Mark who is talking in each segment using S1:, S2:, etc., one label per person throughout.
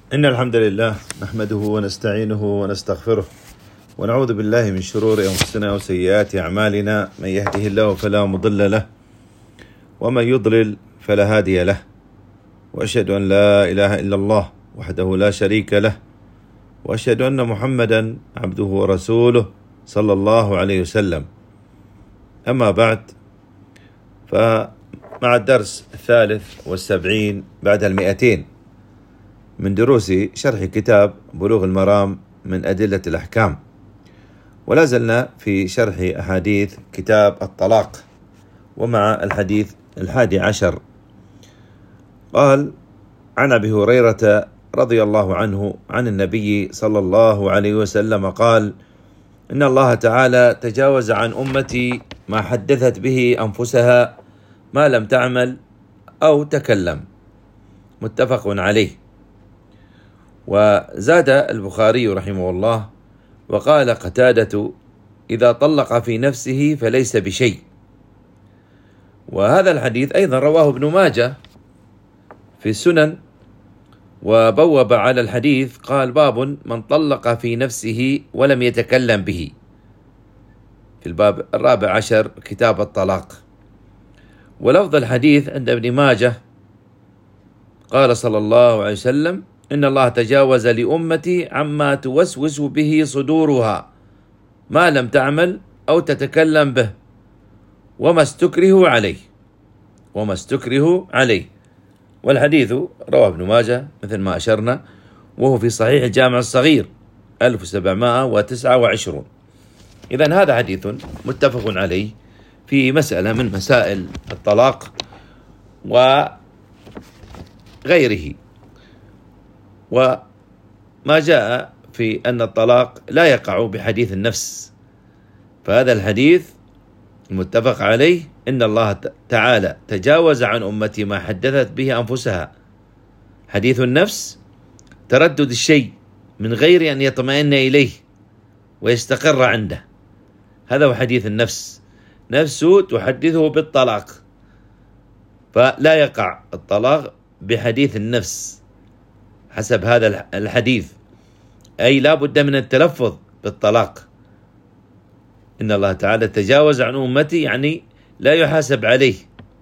S1: إن الحمد لله نحمده ونستعينه ونستغفره ونعوذ بالله من شرور أنفسنا وسيئات أعمالنا، من يهده الله فلا مضل له ومن يضلل فلا هادي له، وأشهد أن لا إله إلا الله وحده لا شريك له، وأشهد أن محمدا عبده ورسوله صلى الله عليه وسلم. أما بعد، فمع الدرس 73 بعد 200 من دروس شرح كتاب بلوغ المرام من أدلة الأحكام، ولا زلنا في شرح أحاديث كتاب الطلاق، ومع الحديث 11. قال: عن أبي هريرة رضي الله عنه عن النبي صلى الله عليه وسلم قال: إن الله تعالى تجاوز عن أمتي ما حدثت به أنفسها ما لم تعمل أو تكلم. متفق عليه. وزاد البخاري رحمه الله: وقال قتادة: إذا طلق في نفسه فليس بشيء. وهذا الحديث أيضا رواه ابن ماجه في السنن، وبوب على الحديث قال: باب من طلق في نفسه ولم يتكلم به، في الباب 14 كتاب الطلاق. ولفظ الحديث عند ابن ماجه قال صلى الله عليه وسلم: إن الله تجاوز لأمتي عما توسوس به صدورها ما لم تعمل أو تتكلم به وما استكره عليه. والحديث رواه ابن ماجه مثل ما أشرنا، وهو في صحيح الجامع الصغير 1729. إذن هذا حديث متفق عليه في مسألة من مسائل الطلاق وغيره. وما جاء في أن الطلاق لا يقع بحديث النفس، فهذا الحديث المتفق عليه: إن الله تعالى تجاوز عن أمتي ما حدثت به أنفسها. حديث النفس تردد الشيء من غير أن يطمئن إليه ويستقر عنده، هذا هو حديث النفس، نفسه تحدثه بالطلاق، فلا يقع الطلاق بحديث النفس حسب هذا الحديث، أي لا بد من التلفظ بالطلاق. إن الله تعالى تجاوز عن أمتي يعني لا يحاسب عليه.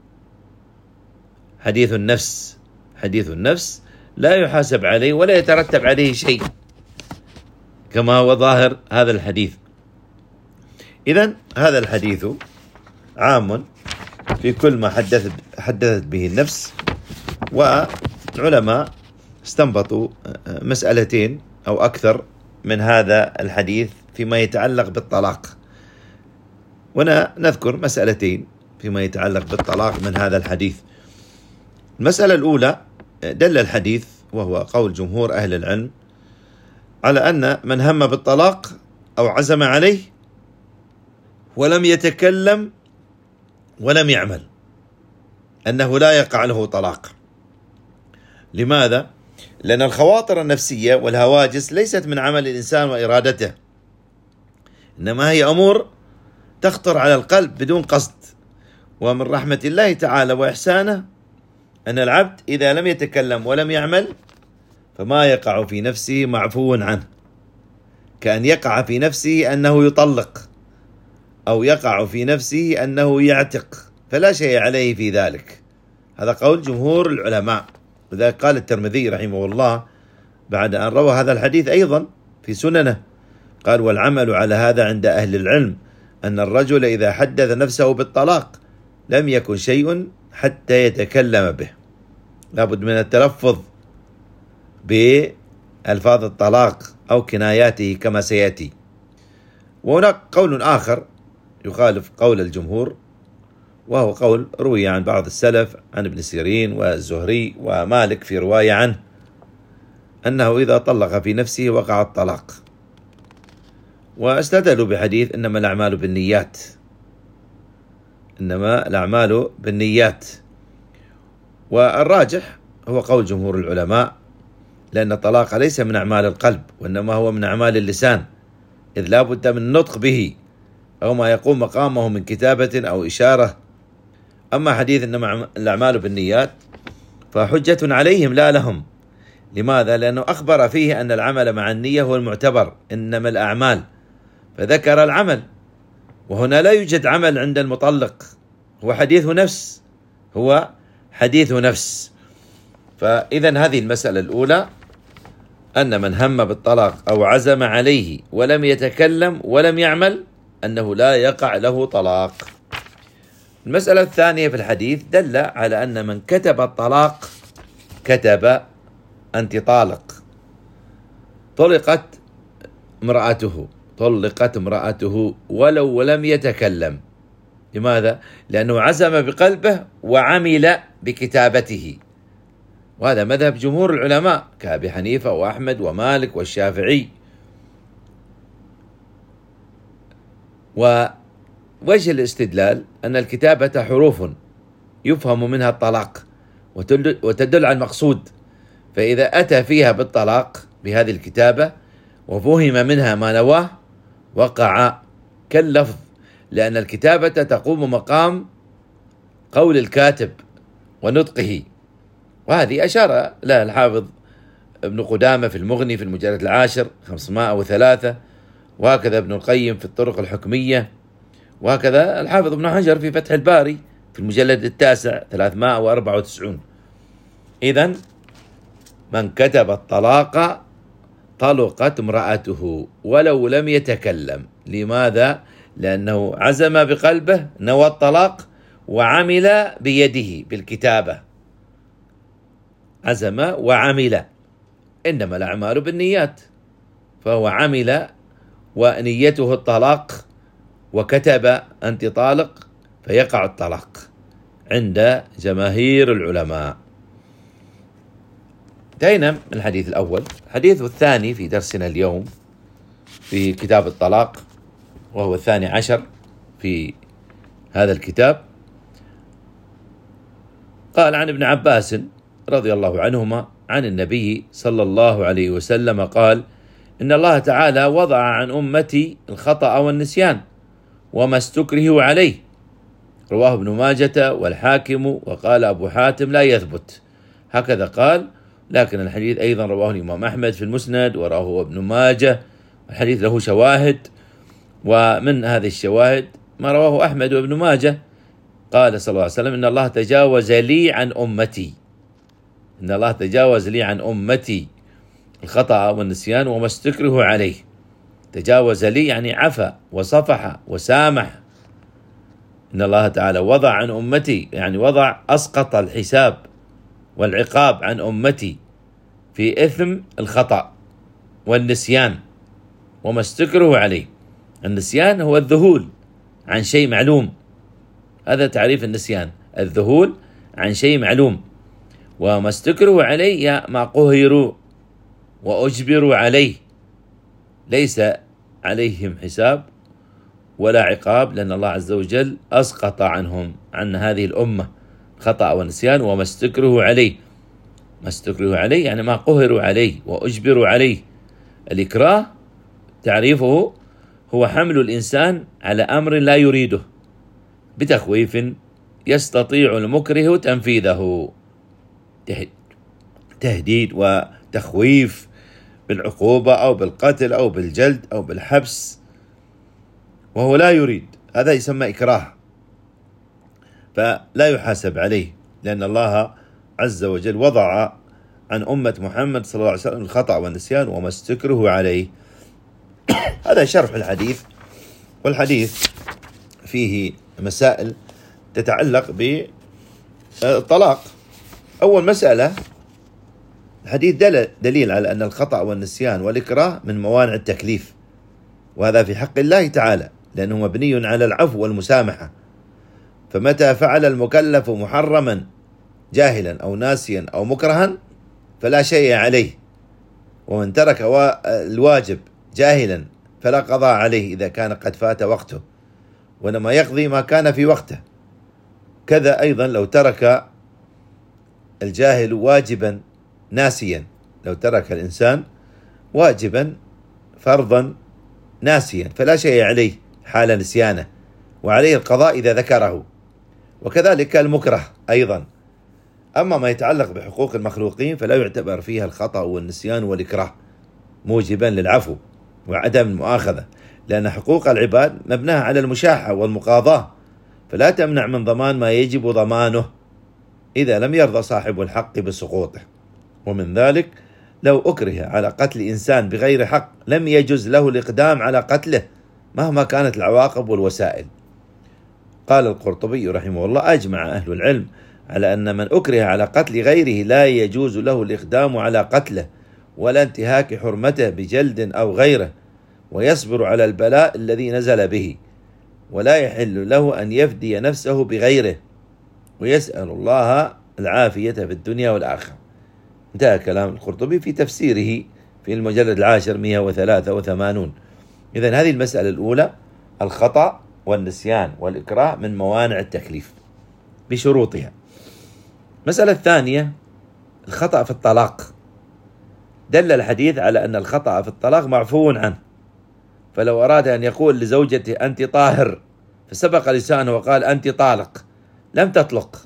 S1: حديث النفس لا يحاسب عليه ولا يترتب عليه شيء، كما هو ظاهر هذا الحديث. إذن هذا الحديث عام في كل ما حدثت به النفس. وعلماء استنبطوا مسألتين أو أكثر من هذا الحديث فيما يتعلق بالطلاق، ونذكر مسألتين فيما يتعلق بالطلاق من هذا الحديث. المسألة الأولى: دل الحديث، وهو قول جمهور أهل العلم، على أن من هم بالطلاق أو عزم عليه ولم يتكلم ولم يعمل أنه لا يقع له طلاق. لماذا؟ لأن الخواطر النفسية والهواجس ليست من عمل الإنسان وإرادته، إنما هي أمور تخطر على القلب بدون قصد. ومن رحمة الله تعالى وإحسانه أن العبد إذا لم يتكلم ولم يعمل فما يقع في نفسه معفو عنه، كأن يقع في نفسه أنه يطلق أو يقع في نفسه أنه يعتق، فلا شيء عليه في ذلك. هذا قول جمهور العلماء. وذلك قال الترمذي رحمه الله بعد أن روى هذا الحديث أيضا في سننه، قال: والعمل على هذا عند أهل العلم أن الرجل إذا حدث نفسه بالطلاق لم يكن شيء حتى يتكلم به. لابد من التلفظ بألفاظ الطلاق أو كناياته كما سيأتي. وهناك قول آخر يخالف قول الجمهور، وهو قول روي عن بعض السلف عن ابن سيرين والزهري ومالك في رواية عنه، أنه إذا طلق في نفسه وقع الطلاق. واستدلوا بحديث إنما الأعمال بالنيات. والراجح هو قول جمهور العلماء، لأن الطلاق ليس من أعمال القلب، وإنما هو من أعمال اللسان، إذ لا بد من النطق به أو ما يقوم مقامه من كتابة أو إشارة. أما حديث إنما الأعمال بالنيات فحجة عليهم لا لهم، لماذا؟ لأنه أخبر فيه أن العمل مع النية هو المعتبر، إنما الأعمال، فذكر العمل، وهنا لا يوجد عمل عند المطلق، هو حديث نفس، هو حديث نفس. فإذا هذه المسألة الأولى، أن من هم بالطلاق أو عزم عليه ولم يتكلم ولم يعمل أنه لا يقع له طلاق. المسألة الثانية في الحديث دل على أن من كتب الطلاق، كتب أنت طالق، طلقت امرأته ولو لم يتكلم. لماذا؟ لأنه عزم بقلبه وعمل بكتابته، وهذا مذهب جمهور العلماء كأبي حنيفة وأحمد ومالك والشافعي. ووجه الاستدلال أن الكتابة حروف يفهم منها الطلاق وتدل على المقصود، فإذا أتى فيها بالطلاق بهذه الكتابة وفهم منها ما نواه وقع كاللفظ، لأن الكتابة تقوم مقام قول الكاتب ونطقه، وهذه أشار لها الحافظ ابن قدامة في المغني في المجلد 10 503، وهكذا ابن القيم في الطرق الحكمية، وهكذا الحافظ ابن حجر في فتح الباري في المجلد 9 394. إذن من كتب الطلاق طلقت امرأته ولو لم يتكلم. لماذا؟ لأنه عزم بقلبه نوى الطلاق وعمل بيده بالكتابة، عزم وعمل، إنما الأعمال بالنيات، فهو عمل ونيته الطلاق وكتب أنت طالق، فيقع الطلاق عند جماهير العلماء. انتهينا من الحديث الأول. الحديث الثاني في درسنا اليوم في كتاب الطلاق، وهو 12 في هذا الكتاب. قال عن ابن عباس رضي الله عنهما عن النبي صلى الله عليه وسلم قال: إن الله تعالى وضع عن أمتي الخطأ والنسيان وما استكرهوا عليه، رواه ابن ماجة والحاكم، وقال أبو حاتم لا يثبت، هكذا قال، لكن الحديث أيضا رواه الإمام أحمد في المسند ورواه ابن ماجة، الحديث له شواهد، ومن هذه الشواهد ما رواه أحمد وابن ماجة. قال صلى الله عليه وسلم: إن الله تجاوز لي عن أمتي، إن الله تجاوز لي عن أمتي الخطأ والنسيان وما استكره عليه. تجاوز لي يعني عفى وصفح وسامح. إن الله تعالى وضع عن أمتي يعني أسقط الحساب والعقاب عن أمتي في إثم الخطأ والنسيان وما استكره عليه. النسيان هو الذهول عن شيء معلوم، هذا تعريف النسيان، الذهول عن شيء معلوم. وما استكره عليه ما قهروا وأجبروا عليه، ليس عليهم حساب ولا عقاب، لأن الله عز وجل أسقط عنهم عن هذه الأمة خطأ ونسيان وما استكره عليه. ما استكره عليه يعني ما قهروا عليه وأجبروا عليه. الإكراه تعريفه هو حمل الإنسان على أمر لا يريده بتخويف يستطيع المكره تنفيذه، تهديد وتخويف بالعقوبة أو بالقتل أو بالجلد أو بالحبس، وهو لا يريد، هذا يسمى إكراه، فلا يحاسب عليه، لأن الله عز وجل وضع عن أمة محمد صلى الله عليه وسلم الخطأ والنسيان وما استكره عليه. هذا شرح الحديث، والحديث فيه مسائل تتعلق بالطلاق. أول مسألة، الحديث دليل على أن الخطأ والنسيان والإكراه من موانع التكليف، وهذا في حق الله تعالى، لأنه مبني على العفو والمسامحة. فمتى فعل المكلف محرما جاهلا أو ناسيا أو مكرها فلا شيء عليه، ومن ترك الواجب جاهلا فلا قضاء عليه إذا كان قد فات وقته، وإنما يقضي ما كان في وقته. كذا أيضا لو ترك الجاهل واجبا ناسيا، لو ترك الإنسان واجبا فرضا ناسيا فلا شيء عليه حال نسيانه، وعليه القضاء إذا ذكره. وكذلك المكره أيضا، أما ما يتعلق بحقوق المخلوقين فلا يعتبر فيها الخطأ والنسيان والإكراه موجبا للعفو وعدم المؤاخذة، لأن حقوق العباد مبناها على المشاحة والمقاضاة، فلا تمنع من ضمان ما يجب ضمانه إذا لم يرضى صاحب الحق بسقوطه. ومن ذلك لو أكره على قتل إنسان بغير حق لم يجز له الإقدام على قتله مهما كانت العواقب والوسائل. قال القرطبي رحمه الله: أجمع أهل العلم على أن من أكره على قتل غيره لا يجوز له الإقدام على قتله ولا انتهاك حرمته بجلد أو غيره، ويصبر على البلاء الذي نزل به، ولا يحل له أن يفدي نفسه بغيره، ويسأل الله العافية في الدنيا والآخرة. انتهى كلام القرطبي في تفسيره في المجلد 10 183. إذن هذه المسألة الأولى: الخطأ والنسيان والإكراه من موانع التكليف بشروطها. المسألة الثانية: الخطأ في الطلاق. دل الحديث على أن الخطأ في الطلاق معفو عنه، فلو أراد أن يقول لزوجته أنت طاهر فسبق لسانه وقال أنت طالق لم تطلق،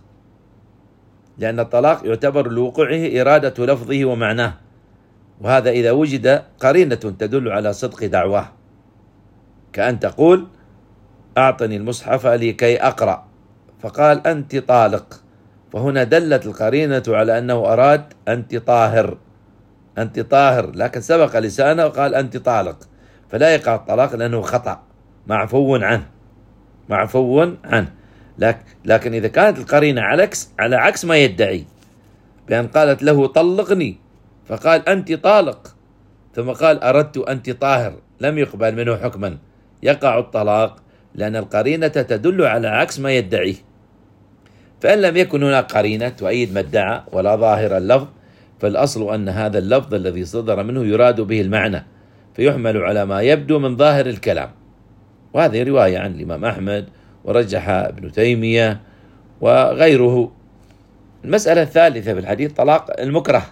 S1: لأن الطلاق يعتبر لوقوعه إرادة لفظه ومعناه، وهذا إذا وجد قرينة تدل على صدق دعواه، كأن تقول أعطني المصحف لكي أقرأ فقال أنت طالق، فهنا دلت القرينة على أنه أراد أنت طاهر، أنت طاهر، لكن سبق لسانه وقال أنت طالق، فلا يقع الطلاق لأنه خطأ معفو عنه، معفو عنه. لكن إذا كانت القرينة على عكس ما يدعي، بأن قالت له طلقني فقال أنت طالق ثم قال أردت أنت طاهر، لم يقبل منه حكما، يقع الطلاق لأن القرينة تدل على عكس ما يدعيه. فإن لم يكن هناك قرينة تؤيد ما ادعى ولا ظاهر اللفظ، فالأصل أن هذا اللفظ الذي صدر منه يراد به المعنى، فيحمل على ما يبدو من ظاهر الكلام. وهذه رواية عن الإمام أحمد ورجحها ابن تيمية وغيره. المسألة الثالثة في الحديث: طلاق المكره.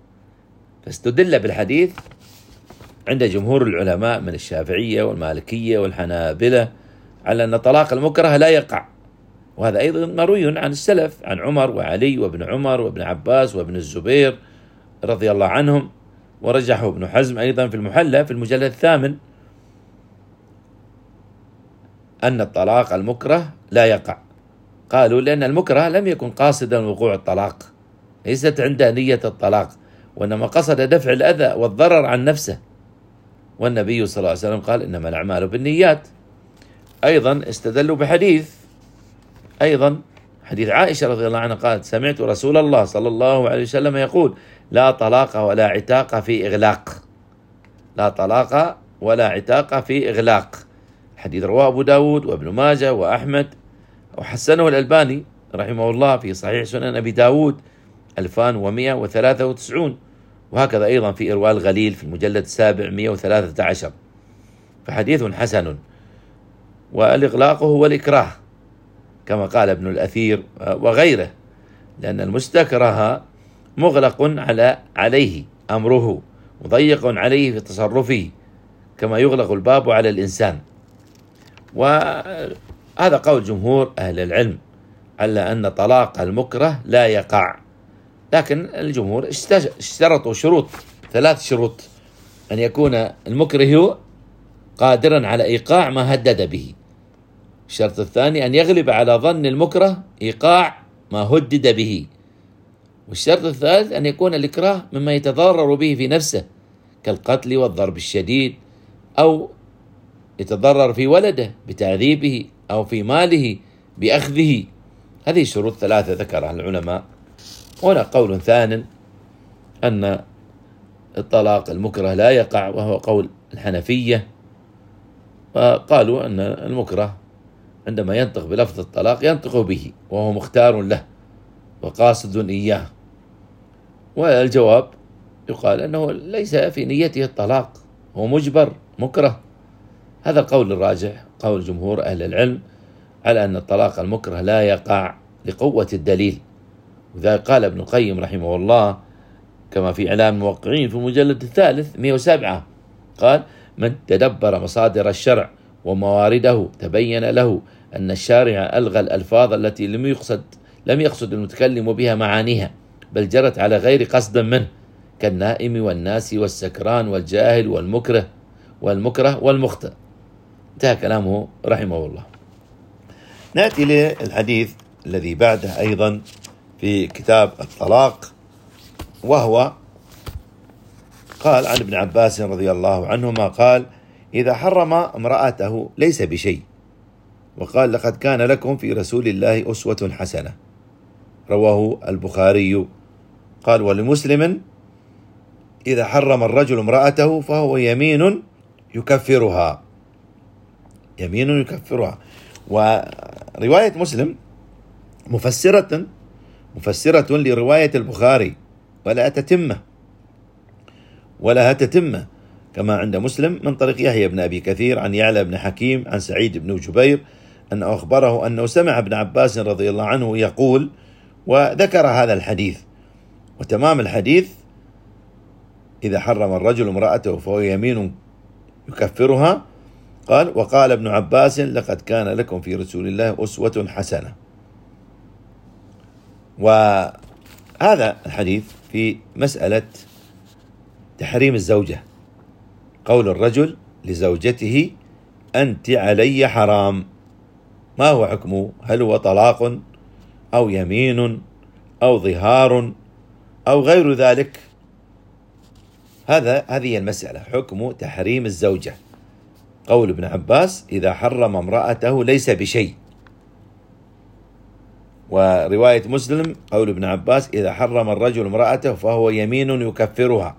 S1: فاستدل بالحديث عند جمهور العلماء من الشافعية والمالكية والحنابلة على أن طلاق المكره لا يقع، وهذا أيضا مروي عن السلف، عن عمر وعلي وابن عمر وابن عباس وابن الزبير رضي الله عنهم، ورجحه ابن حزم أيضا في المحلى في المجلد 8 أن الطلاق المكره لا يقع. قالوا لأن المكره لم يكن قاصدا وقوع الطلاق، ليست عنده نية الطلاق، وإنما قصد دفع الأذى والضرر عن نفسه، والنبي صلى الله عليه وسلم قال إنما الأعمال بالنيات. أيضا استدلوا بحديث أيضا حديث عائشة رضي الله عنها قالت: سمعت رسول الله صلى الله عليه وسلم يقول: لا طلاق ولا عتاق في إغلاق، لا طلاق ولا عتاق في إغلاق. حديث رواه أبو داود وابن ماجه وأحمد، وحسنه الألباني رحمه الله في صحيح سنن أبي داود 2193، وهكذا أيضا في إرواء الغليل في المجلد 7 113، فحديث حسن. والإغلاق هو الإكراه كما قال ابن الأثير وغيره، لأن المستكره مغلق عليه أمره، مضيق عليه في تصرفه، كما يغلق الباب على الإنسان. وهذا قول جمهور أهل العلم على أن طلاق المكره لا يقع، لكن الجمهور اشترطوا شروط، 3 شروط: أن يكون المكره قادرا على إيقاع ما هدد به، الشرط الثاني أن يغلب على ظن المكره إيقاع ما هدد به، والشرط الثالث أن يكون الإكراه مما يتضرر به في نفسه كالقتل والضرب الشديد، أو يتضرر في ولده بتعذيبه، أو في ماله بأخذه. هذه شروط 3 ذكرها العلماء. هنا قول ثان أن الطلاق المكره لا يقع، وهو قول الحنفية، وقالوا أن المكره عندما ينطق بلفظ الطلاق ينطق به وهو مختار له وقاصد إياه، والجواب يقال أنه ليس في نيته الطلاق، هو مجبر مكره. هذا القول الراجح، قول جمهور أهل العلم على أن الطلاق المكره لا يقع لقوة الدليل. وذلك قال ابن القيم رحمه الله كما في إعلام الموقعين في المجلد 3 107، قال: من تدبر مصادر الشرع وموارده تبين له أن الشارع ألغى الألفاظ التي لم يقصد لم يقصد المتكلم بها معانيها، بل جرت على غير قصد منه، كالنائم والناسي والسكران والجاهل والمكره والمخطئ. انتهى كلامه رحمه الله. نأتي للحديث الذي بعده أيضا في كتاب الطلاق، وهو قال عن ابن عباس رضي الله عنهما قال: إذا حرم امرأته ليس بشيء، وقال: لقد كان لكم في رسول الله أسوة حسنة، رواه البخاري. قال: ولمسلم: إذا حرم الرجل امرأته فهو يمين يكفرها. يمين يكفرها. ورواية مسلم مفسرة لرواية البخاري، ولها تتمة كما عند مسلم من طريق يحيى بن أبي كثير عن يعلى بن حكيم عن سعيد بن جبير أنه أخبره أنه سمع ابن عباس رضي الله عنه يقول، وذكر هذا الحديث. وتمام الحديث: إذا حرم الرجل امرأته فهو يمين يكفرها. قال: وقال ابن عباس: لقد كان لكم في رسول الله أسوة حسنة. وهذا الحديث في مسألة تحريم الزوجة، قول الرجل لزوجته: أنت علي حرام. ما هو حكمه؟ هل هو طلاق أو يمين أو ظهار أو غير ذلك؟ هذه المسألة، حكم تحريم الزوجة. قول ابن عباس: إذا حرم امرأته ليس بشيء. ورواية مسلم قول ابن عباس: إذا حرم الرجل امرأته فهو يمين يكفرها.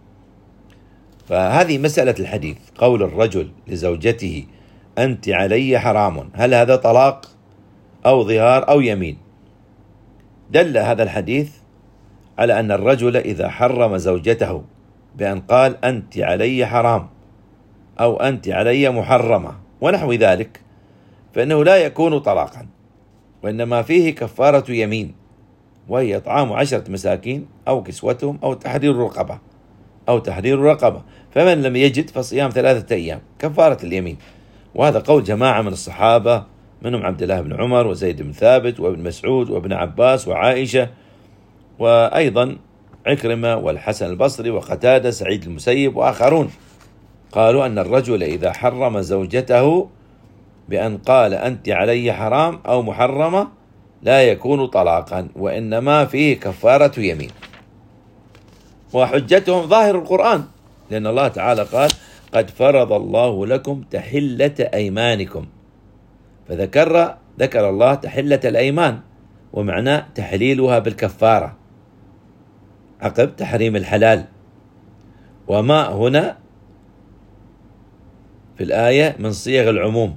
S1: فهذه مسألة الحديث، قول الرجل لزوجته: أنت علي حرام، هل هذا طلاق أو ظهار أو يمين؟ دل هذا الحديث على أن الرجل إذا حرم زوجته بأن قال: أنت علي حرام أو أنت علي محرمة ونحو ذلك، فإنه لا يكون طلاقا، وإنما فيه كفارة يمين، وهي إطعام 10 مساكين أو كسوتهم أو تحرير رقبة، فمن لم يجد فصيام 3 أيام كفارة اليمين. وهذا قول جماعة من الصحابة، منهم عبد الله بن عمر وزيد بن ثابت وابن مسعود وابن عباس وعائشة، وأيضا عكرمة والحسن البصري وقتادة سعيد المسيب وآخرون، قالوا أن الرجل إذا حرم زوجته بأن قال: أنت علي حرام أو محرمة لا يكون طلاقا، وإنما فيه كفارة يمين. وحجتهم ظاهر القرآن، لأن الله تعالى قال: قد فرض الله لكم تحلة أيمانكم، ذكر الله تحلة الأيمان، ومعناه تحليلها بالكفارة عقب تحريم الحلال. وما هنا في الآية من صيغ العموم،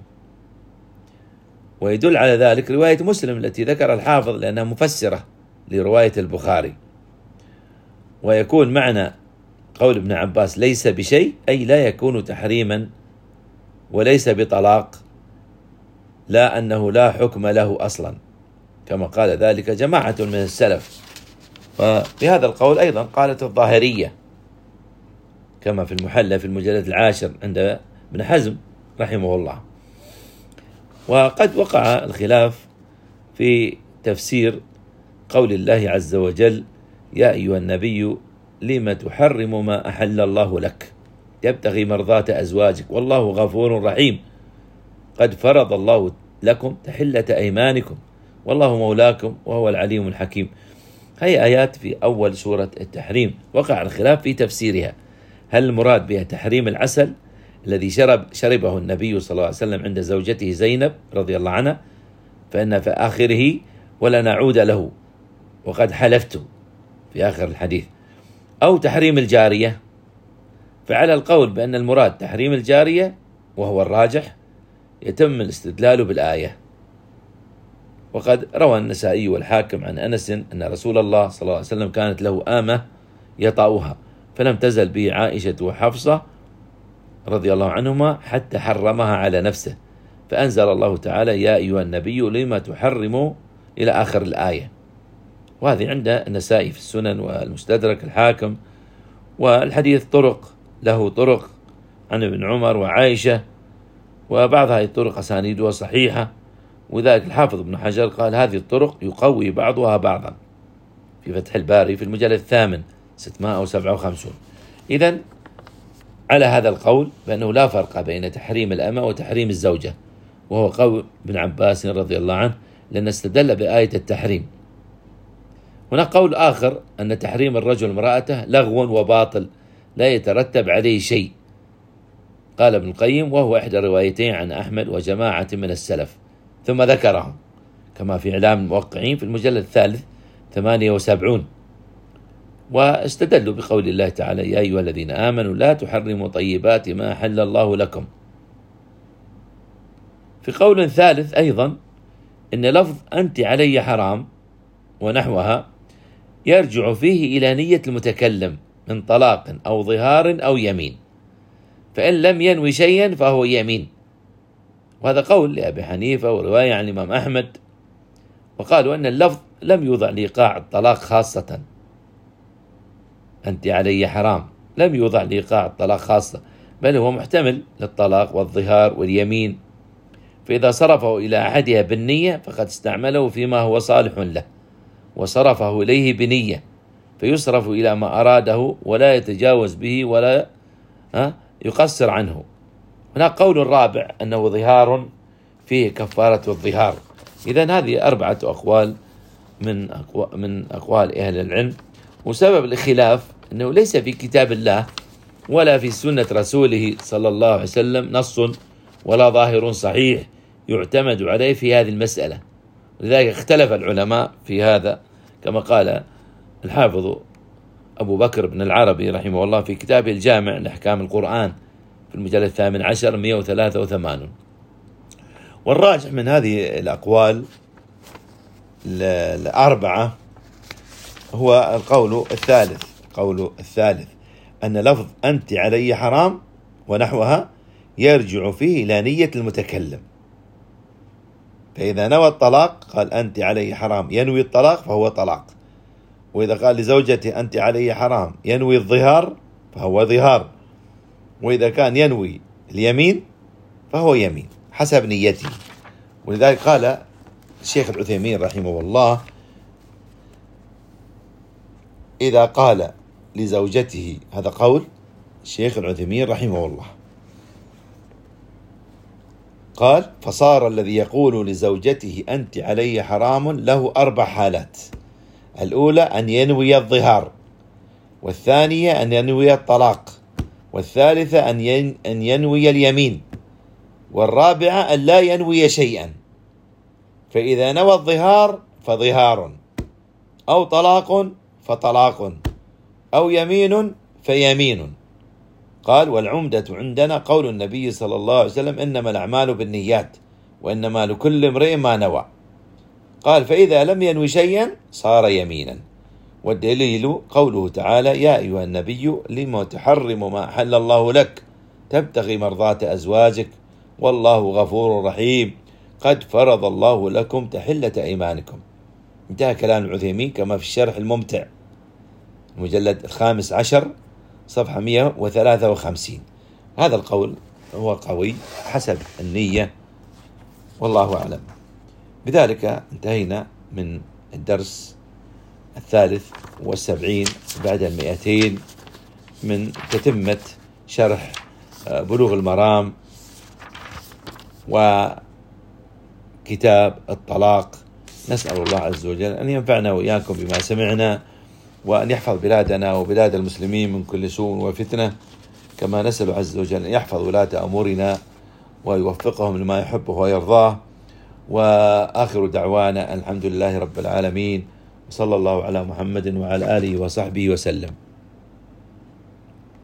S1: ويدل على ذلك رواية مسلم التي ذكر الحافظ لأنها مفسرة لرواية البخاري. ويكون معنى قول ابن عباس ليس بشيء أي لا يكون تحريما وليس بطلاق، لا أنه لا حكم له أصلا، كما قال ذلك جماعة من السلف. وبهذا القول أيضا قالت الظاهرية، كما في المحلى في المجلد 10 عند ابن حزم رحمه الله. وقد وقع الخلاف في تفسير قول الله عز وجل: يا أيها النبي لم تحرم ما أحل الله لك تبتغي مرضات أزواجك والله غفور رحيم، قد فرض الله لكم تحلة أيمانكم والله مولاكم وهو العليم الحكيم. هي آيات في أول سورة التحريم، وقع الخلاف في تفسيرها، هل المراد بها تحريم العسل الذي شربه النبي صلى الله عليه وسلم عند زوجته زينب رضي الله عنها، فإن في آخره: ولا نعود له وقد حلفت في آخر الحديث، أو تحريم الجارية. فعلى القول بأن المراد تحريم الجارية وهو الراجح يتم الاستدلال بالآية. وقد روى النسائي والحاكم عن أنس أن رسول الله صلى الله عليه وسلم كانت له آمة يطأها، فلم تزل به عائشة وحفصة رضي الله عنهما حتى حرمها على نفسه، فأنزل الله تعالى: يا أيها النبي لما تحرم إلى آخر الآية. وهذه عند النسائي في السنن والمستدرك الحاكم. والحديث له طرق عن ابن عمر وعائشة، وبعض هذه الطرق أسانيدها صحيحة، وذلك الحافظ ابن حجر قال هذه الطرق يقوي بعضها بعضا في فتح الباري في المجلد 8 657. إذن على هذا القول بأنه لا فرق بين تحريم الأمة وتحريم الزوجة، وهو قول ابن عباس رضي الله عنه، لأن استدل بآية التحريم. هناك قول آخر أن تحريم الرجل امرأته لغو وباطل لا يترتب عليه شيء، قال ابن القيم وهو إحدى الروايتين عن أحمد وجماعة من السلف، ثم ذكرهم كما في إعلام الموقعين في المجلد 3 78، واستدلوا بقول الله تعالى يا أيها الذين آمنوا لا تحرموا طيبات ما أحل الله لكم. في قول ثالث أيضا إن لفظ أنت علي حرام ونحوها يرجع فيه إلى نية المتكلم من طلاق أو ظهار أو يمين، فإن لم ينوي شيئا فهو يمين، وهذا قول لأبي حنيفة ورواية عن الإمام أحمد، وقالوا أن اللفظ لم يوضع لإيقاع الطلاق خاصة، أنت علي حرام لم يوضع لإيقاع الطلاق خاصة، بل هو محتمل للطلاق والظهار واليمين، فإذا صرفه إلى أحدها بالنية فقد استعمله فيما هو صالح له، وصرفه إليه بنية فيصرف إلى ما أراده ولا يتجاوز به ولا يقصر عنه. هناك قول رابع أنه ظهار فيه كفارة الظهار. إذن هذه 4 أقوال من أقوال أهل العلم، وسبب الخلاف أنه ليس في كتاب الله ولا في سنة رسوله صلى الله عليه وسلم نص ولا ظاهر صحيح يعتمد عليه في هذه المسألة، ولذلك اختلف العلماء في هذا، كما قال الحافظ أبو بكر بن العربي رحمه الله في كتابه الجامع لأحكام القرآن في المجلد 18 183. والراجح من هذه الأقوال ال4 هو القول الثالث أن لفظ أنت علي حرام ونحوها يرجع فيه إلى نية المتكلم، فإذا نوى الطلاق قال أنت علي حرام ينوي الطلاق فهو طلاق، وإذا قال لزوجتي أنت علي حرام ينوي الظهار فهو ظهار، وإذا كان ينوي اليمين فهو يمين حسب نيته. ولذلك قال الشيخ العثيمين رحمه الله إذا قال لزوجته، هذا قول الشيخ العثيمين رحمه الله، قال فصار الذي يقول لزوجته أنت علي حرام له 4 حالات: الأولى أن ينوي الظهار، والثانية أن ينوي الطلاق، والثالثة أن ينوي اليمين، والرابعة أن لا ينوي شيئا، فإذا نوى الظهار فظهار، أو طلاق فطلاق، أو يمين فيمين. قال والعمدة عندنا قول النبي صلى الله عليه وسلم إنما الأعمال بالنيات وإنما لكل امرئ ما نوى. قال فإذا لم ينوي شيئا صار يمينا، والدليل قوله تعالى يا أيها النبي لما تحرم ما أحل الله لك تبتغي مرضات أزواجك والله غفور رحيم قد فرض الله لكم تحلة أيمانكم. انتهى كلام العثيمين كما في الشرح الممتع المجلد 15 صفحة 153. هذا القول هو قوي حسب النية والله أعلم. بذلك انتهينا من الدرس 73 بعد 200 من تتمة شرح بلوغ المرام وكتاب الطلاق. نسأل الله عز وجل أن ينفعنا وإياكم بما سمعنا، وأن يحفظ بلادنا وبلاد المسلمين من كل سوء وفتنة، كما نسأل عز وجل أن يحفظ ولاة أمورنا ويوفقهم لما يحبه ويرضاه. وآخر دعوانا الحمد لله رب العالمين، وصلى الله على محمد وعلى آله وصحبه وسلم.